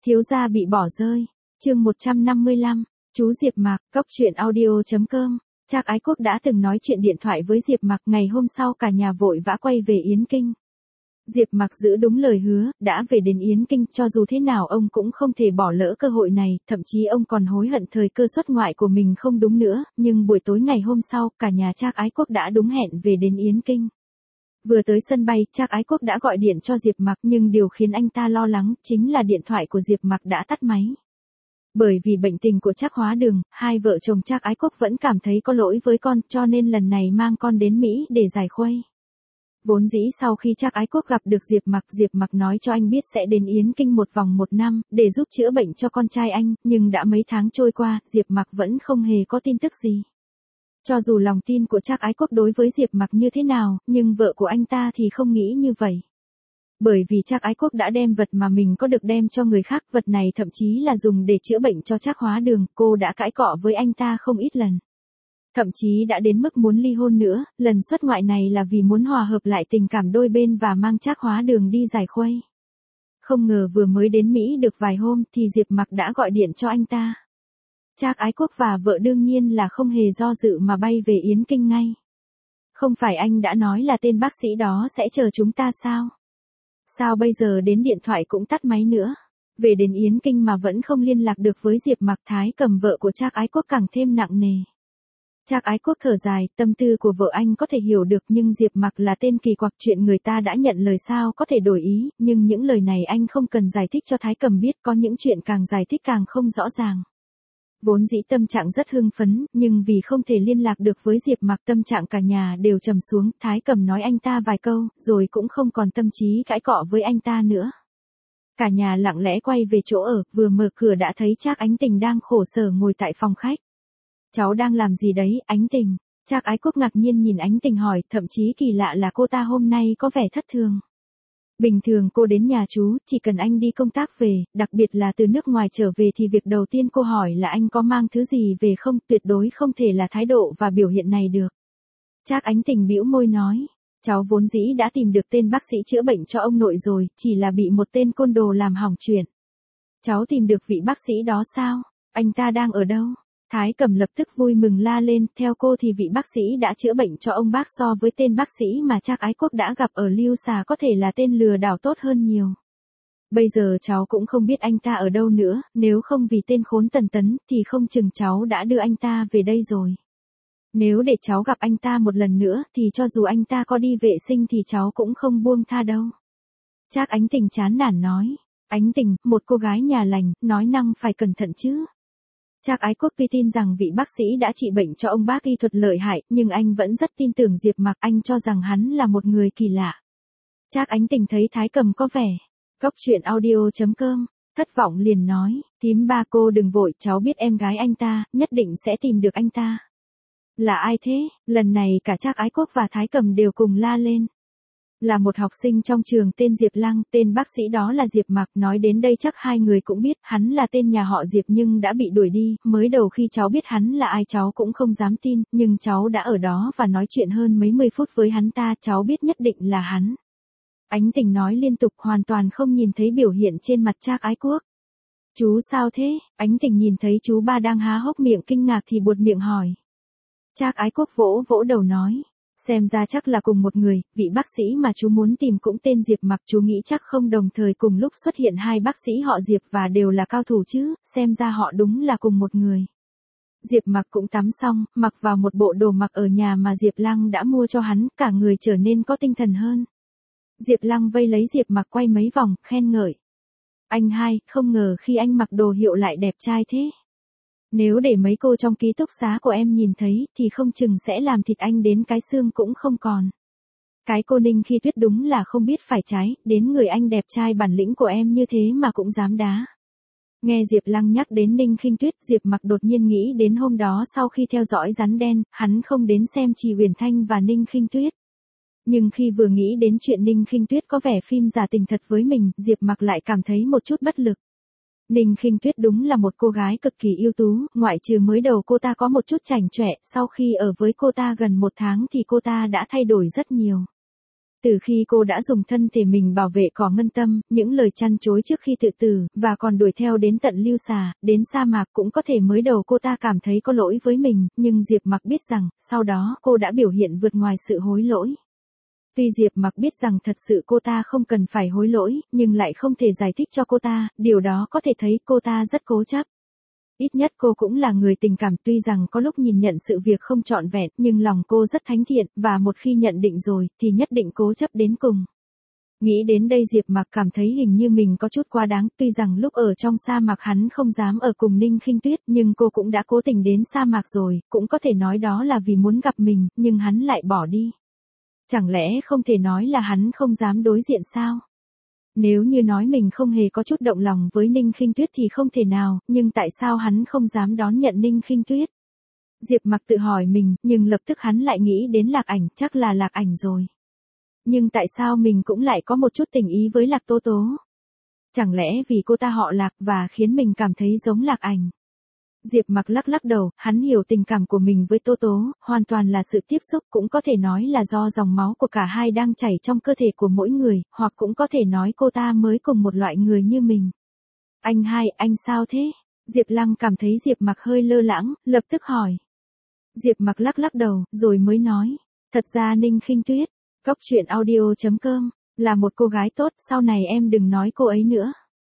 Thiếu gia bị bỏ rơi. Chương 155. Chú Diệp Mạc, Cóc truyện audio.com. Trác Ái Quốc đã từng nói chuyện điện thoại với Diệp Mạc, ngày hôm sau cả nhà vội vã quay về Yến Kinh. Diệp Mạc giữ đúng lời hứa, đã về đến Yến Kinh, cho dù thế nào ông cũng không thể bỏ lỡ cơ hội này, thậm chí ông còn hối hận thời cơ xuất ngoại của mình không đúng nữa, nhưng buổi tối ngày hôm sau, cả nhà Trác Ái Quốc đã đúng hẹn về đến Yến Kinh. Vừa tới sân bay, Trác Ái Quốc đã gọi điện cho Diệp Mạc, nhưng điều khiến anh ta lo lắng chính là điện thoại của Diệp Mạc đã tắt máy. Bởi vì bệnh tình của Trác Hóa Đường, hai vợ chồng Trác Ái Quốc vẫn cảm thấy có lỗi với con, cho nên lần này mang con đến Mỹ để giải khuây. Vốn dĩ sau khi Trác Ái Quốc gặp được Diệp Mạc nói cho anh biết sẽ đến Yến Kinh một vòng 1 năm, để giúp chữa bệnh cho con trai anh, nhưng đã mấy tháng trôi qua, Diệp Mạc vẫn không hề có tin tức gì. Cho dù lòng tin của Trác Ái Quốc đối với Diệp Mạc như thế nào, nhưng vợ của anh ta thì không nghĩ như vậy. Bởi vì Trác Ái Quốc đã đem vật mà mình có được đem cho người khác, vật này thậm chí là dùng để chữa bệnh cho Trác Hóa Đường, cô đã cãi cọ với anh ta không ít lần. Thậm chí đã đến mức muốn ly hôn nữa, lần xuất ngoại này là vì muốn hòa hợp lại tình cảm đôi bên và mang Trác Hóa Đường đi giải khuây. Không ngờ vừa mới đến Mỹ được vài hôm thì Diệp Mạc đã gọi điện cho anh ta. Trác Ái Quốc và vợ đương nhiên là không hề do dự mà bay về Yến Kinh ngay. Không phải anh đã nói là tên bác sĩ đó sẽ chờ chúng ta sao? Sao bây giờ đến điện thoại cũng tắt máy nữa? Về đến Yến Kinh mà vẫn không liên lạc được với Diệp Mạc, Thái Cầm vợ của Trác Ái Quốc càng thêm nặng nề. Trác Ái Quốc thở dài, tâm tư của vợ anh có thể hiểu được, nhưng Diệp Mạc là tên kỳ quặc, chuyện người ta đã nhận lời sao có thể đổi ý, nhưng những lời này anh không cần giải thích cho Thái Cầm biết, có những chuyện càng giải thích càng không rõ ràng. Vốn dĩ tâm trạng rất hưng phấn, nhưng vì không thể liên lạc được với Diệp Mạc, tâm trạng cả nhà đều trầm xuống, Thái Cầm nói anh ta vài câu, rồi cũng không còn tâm trí cãi cọ với anh ta nữa. Cả nhà lặng lẽ quay về chỗ ở, vừa mở cửa đã thấy Trác Ánh Tình đang khổ sở ngồi tại phòng khách. Cháu đang làm gì đấy, Ánh Tình? Trác Ái Quốc ngạc nhiên nhìn Ánh Tình hỏi, thậm chí kỳ lạ là cô ta hôm nay có vẻ thất thường. Bình thường cô đến nhà chú, chỉ cần anh đi công tác về, đặc biệt là từ nước ngoài trở về thì việc đầu tiên cô hỏi là anh có mang thứ gì về không, tuyệt đối không thể là thái độ và biểu hiện này được. Trác Ánh Tình bĩu môi nói, cháu vốn dĩ đã tìm được tên bác sĩ chữa bệnh cho ông nội rồi, chỉ là bị một tên côn đồ làm hỏng chuyện. Cháu tìm được vị bác sĩ đó sao? Anh ta đang ở đâu? Thái Cầm lập tức vui mừng la lên, theo cô thì vị bác sĩ đã chữa bệnh cho ông bác so với tên bác sĩ mà Trác Ái Quốc đã gặp ở Lưu Xà có thể là tên lừa đảo tốt hơn nhiều. Bây giờ cháu cũng không biết anh ta ở đâu nữa, nếu không vì tên khốn Tần Tấn thì không chừng cháu đã đưa anh ta về đây rồi. Nếu để cháu gặp anh ta một lần nữa thì cho dù anh ta có đi vệ sinh thì cháu cũng không buông tha đâu. Trác Ánh Tình chán nản nói, Ánh Tình, một cô gái nhà lành, nói năng phải cẩn thận chứ. Trác Ái Quốc tuy tin rằng vị bác sĩ đã trị bệnh cho ông bác y thuật lợi hại, nhưng anh vẫn rất tin tưởng Diệp Mạc, anh cho rằng hắn là một người kỳ lạ. Trác Ánh Tình thấy Thái Cầm có vẻ, Cóc truyện audio.com, thất vọng liền nói, thím ba cô đừng vội, cháu biết em gái anh ta, nhất định sẽ tìm được anh ta. Là ai thế? Lần này cả Trác Ái Quốc và Thái Cầm đều cùng la lên. Là một học sinh trong trường tên Diệp Lăng, tên bác sĩ đó là Diệp Mạc, nói đến đây chắc hai người cũng biết, hắn là tên nhà họ Diệp nhưng đã bị đuổi đi, mới đầu khi cháu biết hắn là ai cháu cũng không dám tin, nhưng cháu đã ở đó và nói chuyện hơn mấy mươi phút với hắn ta, cháu biết nhất định là hắn. Ánh Tình nói liên tục, hoàn toàn không nhìn thấy biểu hiện trên mặt Trác Ái Quốc. Chú sao thế? Ánh Tình nhìn thấy chú ba đang há hốc miệng kinh ngạc thì buột miệng hỏi. Trác Ái Quốc vỗ vỗ đầu nói. Xem ra chắc là cùng một người, vị bác sĩ mà chú muốn tìm cũng tên Diệp Mạc, chú nghĩ chắc không đồng thời cùng lúc xuất hiện hai bác sĩ họ Diệp và đều là cao thủ chứ, xem ra họ đúng là cùng một người. Diệp Mạc cũng tắm xong, mặc vào một bộ đồ mặc ở nhà mà Diệp Lăng đã mua cho hắn, cả người trở nên có tinh thần hơn. Diệp Lăng vây lấy Diệp Mạc quay mấy vòng, khen ngợi. Anh hai, không ngờ khi anh mặc đồ hiệu lại đẹp trai thế. Nếu để mấy cô trong ký túc xá của em nhìn thấy, thì không chừng sẽ làm thịt anh đến cái xương cũng không còn. Cái cô Ninh Khi Tuyết đúng là không biết phải trái, đến người anh đẹp trai bản lĩnh của em như thế mà cũng dám đá. Nghe Diệp Lăng nhắc đến Ninh Khinh Tuyết, Diệp Mạc đột nhiên nghĩ đến hôm đó sau khi theo dõi Rắn Đen, hắn không đến xem Trì Uyển Thanh và Ninh Khinh Tuyết. Nhưng khi vừa nghĩ đến chuyện Ninh Khinh Tuyết có vẻ phim giả tình thật với mình, Diệp Mạc lại cảm thấy một chút bất lực. Ninh Khinh Tuyết đúng là một cô gái cực kỳ ưu tú, ngoại trừ mới đầu cô ta có một chút chảnh chọe, sau khi ở với cô ta gần 1 tháng thì cô ta đã thay đổi rất nhiều. Từ khi cô đã dùng thân thể mình bảo vệ Cỏ Ngân Tâm, những lời chăn chối trước khi tự tử, và còn đuổi theo đến tận Lưu Xà, đến sa mạc cũng có thể mới đầu cô ta cảm thấy có lỗi với mình, nhưng Diệp Mặc biết rằng, sau đó cô đã biểu hiện vượt ngoài sự hối lỗi. Tuy Diệp Mặc biết rằng thật sự cô ta không cần phải hối lỗi, nhưng lại không thể giải thích cho cô ta, điều đó có thể thấy cô ta rất cố chấp. Ít nhất cô cũng là người tình cảm, tuy rằng có lúc nhìn nhận sự việc không trọn vẹn, nhưng lòng cô rất thánh thiện, và một khi nhận định rồi, thì nhất định cố chấp đến cùng. Nghĩ đến đây Diệp Mặc cảm thấy hình như mình có chút quá đáng, tuy rằng lúc ở trong sa mạc hắn không dám ở cùng Ninh Khinh Tuyết, nhưng cô cũng đã cố tình đến sa mạc rồi, cũng có thể nói đó là vì muốn gặp mình, nhưng hắn lại bỏ đi. Chẳng lẽ không thể nói là hắn không dám đối diện sao? Nếu như nói mình không hề có chút động lòng với Ninh Khinh Tuyết thì không thể nào, nhưng tại sao hắn không dám đón nhận Ninh Khinh Tuyết? Diệp Mặc tự hỏi mình, nhưng lập tức hắn lại nghĩ đến Lạc Ảnh, chắc là Lạc Ảnh rồi. Nhưng tại sao mình cũng lại có một chút tình ý với Lạc Tố Tố? Chẳng lẽ vì cô ta họ Lạc và khiến mình cảm thấy giống Lạc Ảnh? Diệp Mặc lắc lắc đầu, hắn hiểu tình cảm của mình với Tố Tố, hoàn toàn là sự tiếp xúc, cũng có thể nói là do dòng máu của cả hai đang chảy trong cơ thể của mỗi người, hoặc cũng có thể nói cô ta mới cùng một loại người như mình. Anh hai, anh sao thế? Diệp Lăng cảm thấy Diệp Mặc hơi lơ lãng, lập tức hỏi. Diệp Mặc lắc lắc đầu, rồi mới nói, thật ra Ninh Khinh Tuyết, goctruyện.audio.com, là một cô gái tốt, sau này em đừng nói cô ấy nữa.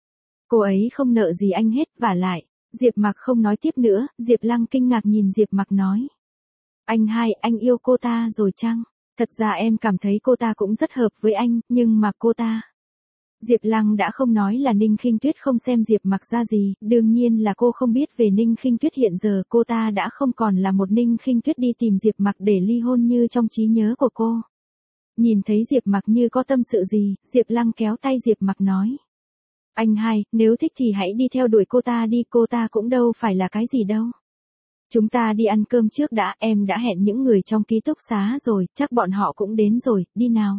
Cô ấy không nợ gì anh hết, vả lại. Diệp Mặc không nói tiếp nữa, Diệp Lăng kinh ngạc nhìn Diệp Mặc nói. Anh hai, anh yêu cô ta rồi chăng? Thật ra em cảm thấy cô ta cũng rất hợp với anh, nhưng mà cô ta... Diệp Lăng đã không nói là Ninh Khinh Tuyết không xem Diệp Mặc ra gì, đương nhiên là cô không biết về Ninh Khinh Tuyết hiện giờ cô ta đã không còn là một Ninh Khinh Tuyết đi tìm Diệp Mặc để ly hôn như trong trí nhớ của cô. Nhìn thấy Diệp Mặc như có tâm sự gì, Diệp Lăng kéo tay Diệp Mặc nói. Anh hai, nếu thích thì hãy đi theo đuổi cô ta cũng đâu phải là cái gì đâu. Chúng ta đi ăn cơm trước đã, em đã hẹn những người trong ký túc xá rồi, chắc bọn họ cũng đến rồi, đi nào.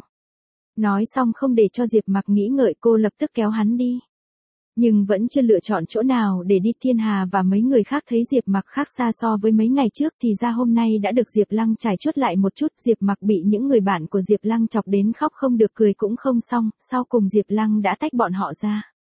Nói xong không để cho Diệp Mặc nghĩ ngợi cô lập tức kéo hắn đi. Nhưng vẫn chưa lựa chọn chỗ nào để đi, Thiên Hà và mấy người khác thấy Diệp Mặc khác xa so với mấy ngày trước thì ra hôm nay đã được Diệp Lăng trải chuốt lại một chút. Diệp Mặc bị những người bạn của Diệp Lăng chọc đến khóc không được cười cũng không xong, sau cùng Diệp Lăng đã tách bọn họ ra.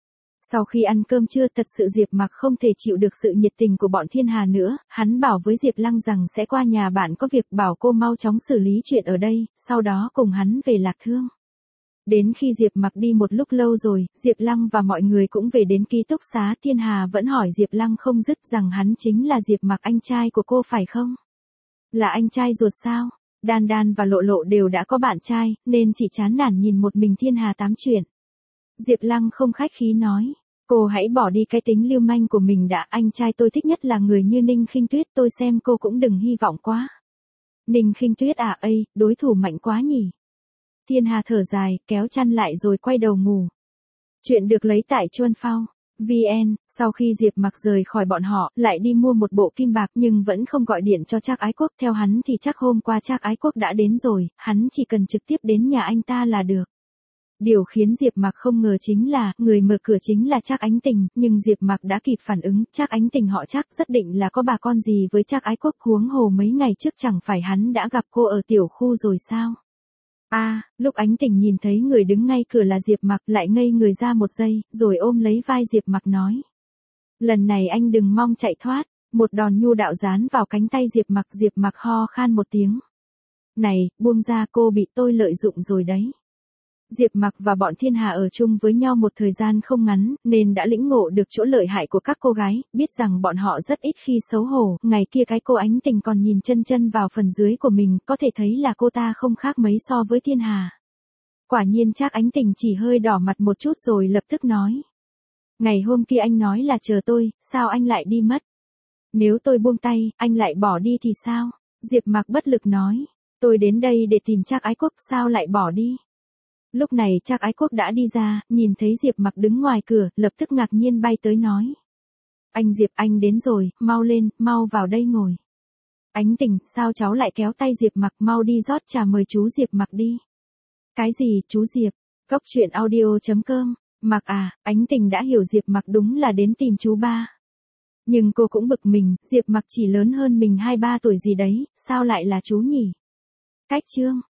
Sau khi ăn cơm trưa thật sự Diệp Mặc không thể chịu được sự nhiệt tình của bọn Thiên Hà nữa, hắn bảo với Diệp Lăng rằng sẽ qua nhà bạn có việc, bảo cô mau chóng xử lý chuyện ở đây, sau đó cùng hắn về Lạc Thương. Đến khi Diệp Mặc đi một lúc lâu rồi, Diệp Lăng và mọi người cũng về đến ký túc xá. Thiên Hà vẫn hỏi Diệp Lăng không dứt rằng hắn chính là Diệp Mặc, anh trai của cô phải không? Là anh trai ruột sao? Đan Đan và Lộ Lộ đều đã có bạn trai, nên chỉ chán nản nhìn một mình Thiên Hà tám chuyện. Diệp Lăng không khách khí nói, cô hãy bỏ đi cái tính lưu manh của mình đã, anh trai tôi thích nhất là người như Ninh Khinh Tuyết, tôi xem cô cũng đừng hy vọng quá. Ninh Khinh Tuyết à, đối thủ mạnh quá nhỉ. Thiên Hà thở dài, kéo chăn lại rồi quay đầu ngủ. Chuyện được lấy tại Chuan Phao VN. Sau khi Diệp Mặc rời khỏi bọn họ, lại đi mua một bộ kim bạc nhưng vẫn không gọi điện cho Trác Ái Quốc. Theo hắn thì chắc hôm qua Trác Ái Quốc đã đến rồi, hắn chỉ cần trực tiếp đến nhà anh ta là được. Điều khiến Diệp Mặc không ngờ chính là, người mở cửa chính là Trác Ánh Tình, nhưng Diệp Mặc đã kịp phản ứng, Trác Ánh Tình họ Trác rất định là có bà con gì với Trác Ái Quốc, huống hồ mấy ngày trước chẳng phải hắn đã gặp cô ở tiểu khu rồi sao? Lúc Ánh Tình nhìn thấy người đứng ngay cửa là Diệp Mặc, lại ngây người ra một giây, rồi ôm lấy vai Diệp Mặc nói. Lần này anh đừng mong chạy thoát, một đòn nhu đạo dán vào cánh tay Diệp Mặc ho khan một tiếng. Này, buông ra, cô bị tôi lợi dụng rồi đấy. Diệp Mặc và bọn Thiên Hà ở chung với nhau một thời gian không ngắn, nên đã lĩnh ngộ được chỗ lợi hại của các cô gái, biết rằng bọn họ rất ít khi xấu hổ. Ngày kia cái cô Ánh Tình còn nhìn chân vào phần dưới của mình, có thể thấy là cô ta không khác mấy so với Thiên Hà. Quả nhiên Trác Ánh Tình chỉ hơi đỏ mặt một chút rồi lập tức nói. Ngày hôm kia anh nói là chờ tôi, sao anh lại đi mất? Nếu tôi buông tay, anh lại bỏ đi thì sao? Diệp Mặc bất lực nói. Tôi đến đây để tìm Trác Ái Quốc, sao lại bỏ đi? Lúc này Trác Ái Quốc đã đi ra, nhìn thấy Diệp Mặc đứng ngoài cửa, lập tức ngạc nhiên bay tới nói. Anh Diệp, anh đến rồi, mau lên, mau vào đây ngồi. Ánh Tình, sao cháu lại kéo tay Diệp Mặc, mau đi rót trà mời chú Diệp Mặc đi. Cái gì, chú Diệp? Goctruyện.audio.com. Mặc à, Ánh Tình đã hiểu Diệp Mặc đúng là đến tìm chú ba. Nhưng cô cũng bực mình, Diệp Mặc chỉ lớn hơn mình 2-3 tuổi gì đấy, sao lại là chú nhỉ? Cách chương.